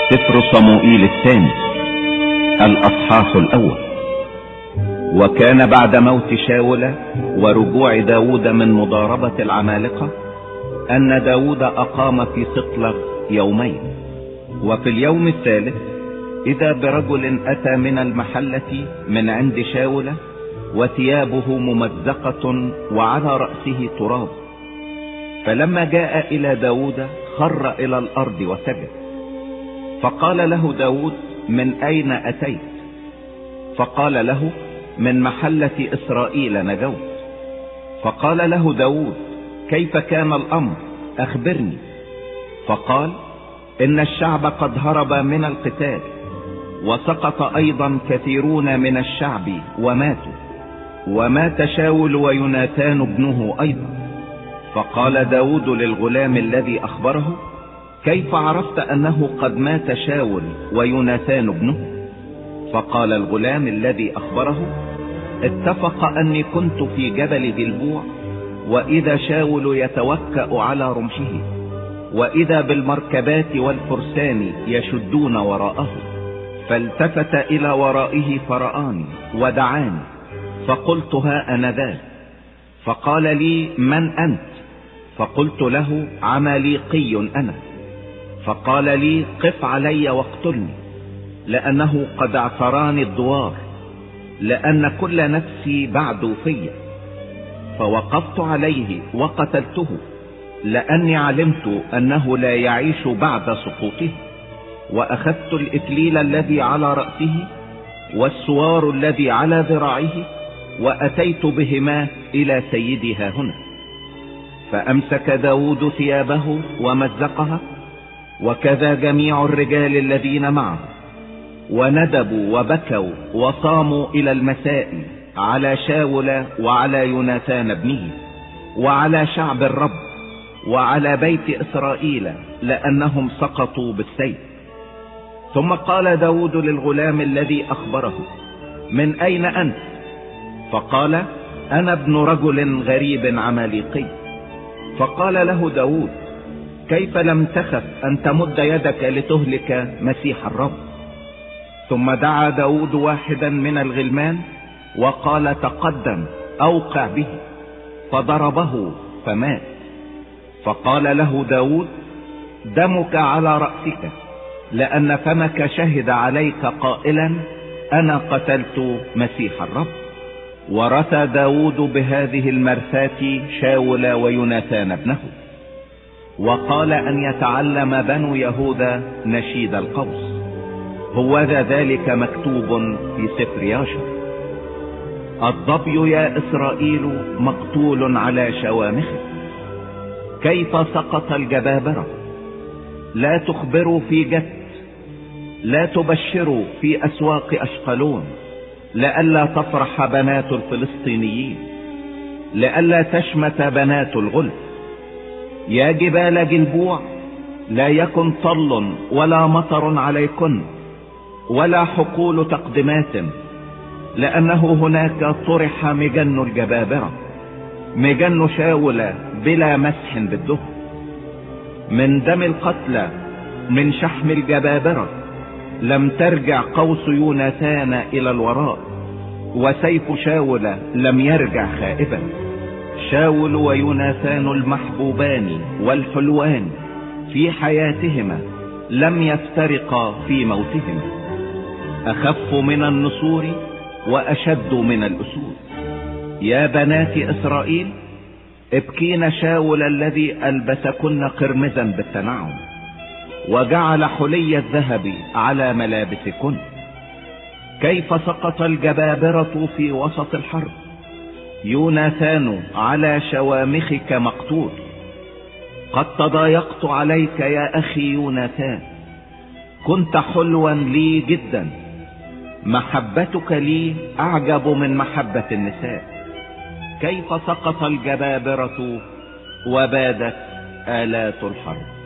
سفر صموئيل الثاني الأصحاح الأول. وكان بعد موت شاول ورجوع داود من مضاربة العمالقة أن داود أقام في صقلغ يومين، وفي اليوم الثالث إذا برجل أتى من المحلة من عند شاول وثيابه ممزقة وعلى رأسه تراب، فلما جاء إلى داود خر إلى الأرض وسجد. فقال له داود: من أين أتيت؟ فقال له: من محلة إسرائيل نجوت. فقال له داود: كيف كان الأمر؟ أخبرني. فقال: إن الشعب قد هرب من القتال، وسقط أيضا كثيرون من الشعب وماتوا، ومات شاول ويوناثان ابنه أيضا. فقال داود للغلام الذي أخبره: كيف عرفت أنه قد مات شاول ويوناثان ابنه؟ فقال الغلام الذي أخبره: اتفق أني كنت في جبل جلبوع، وإذا شاول يتوكأ على رمحه، وإذا بالمركبات والفرسان يشدون وراءه، فالتفت إلى ورائه فرآني ودعاني، فقلت: ها أنا ذا. فقال لي: من أنت؟ فقلت له: عماليقي أنا. فقال لي: قف علي واقتلني، لأنه قد اعثراني الدوار، لأن كل نفسي بعد في. فوقفت عليه وقتلته، لأني علمت أنه لا يعيش بعد سقوطه. وأخذت الإكليل الذي على رأسه والسوار الذي على ذراعه، وأتيت بهما إلى سيدي هاهنا. فأمسك داود ثيابه ومزقها، وكذا جميع الرجال الذين معه، وندبوا وبكوا وصاموا إلى المساء على شاول وعلى يوناثان ابنه وعلى شعب الرب وعلى بيت إسرائيل، لأنهم سقطوا بالسيف. ثم قال داود للغلام الذي أخبره: من أين أنت؟ فقال: أنا ابن رجل غريب عماليقي. فقال له داود: كيف لم تخف أن تمد يدك لتهلك مسيح الرب؟ ثم دعا داود واحدا من الغلمان وقال: تقدم أوقع به، فضربه فمات. فقال له داود: دمك على رأسك، لأن فمك شهد عليك قائلا: أنا قتلت مسيح الرب. ورثى داود بهذه المرثاة شاول ويوناثان ابنه. وقال أن يتعلم بنو يهوذا نشيد القوس. هوذا ذلك مكتوب في سفر ياشر: الظبي يا إسرائيل مقتول على شوامخه. كيف سقط الجبابرة؟ لا تخبروا في جت، لا تبشروا في أسواق أشقلون، لئلا تفرح بنات الفلسطينيين، لئلا تشمت بنات الغلف. يا جبال جلبوع، لا يكن طل ولا مطر عليكن، ولا حقول تقدمات، لأنه هناك طرح مجن الجبابرة، مجن شاول بلا مسح بالدهن. من دم القتلى، من شحم الجبابرة، لم ترجع قوس يوناثان إلى الوراء، وسيف شاول لم يرجع خائبا. شاول ويوناثان المحبوبان والحلوان في حياتهما لم يفترقا في موتهما. أخف من النسور وأشد من الأسود. يا بنات إسرائيل، ابكين شاول الذي ألبسكن قرمزا بالتنعم، وجعل حلي الذهب على ملابسكن. كيف سقط الجبابرة في وسط الحرب، يوناثان على شوامخك مقتول. قد تضايقت عليك يا أخي يوناثان، كنت حلوا لي جدا، محبتك لي أعجب من محبة النساء. كيف سقط الجبابرة وبادت آلات الحرب.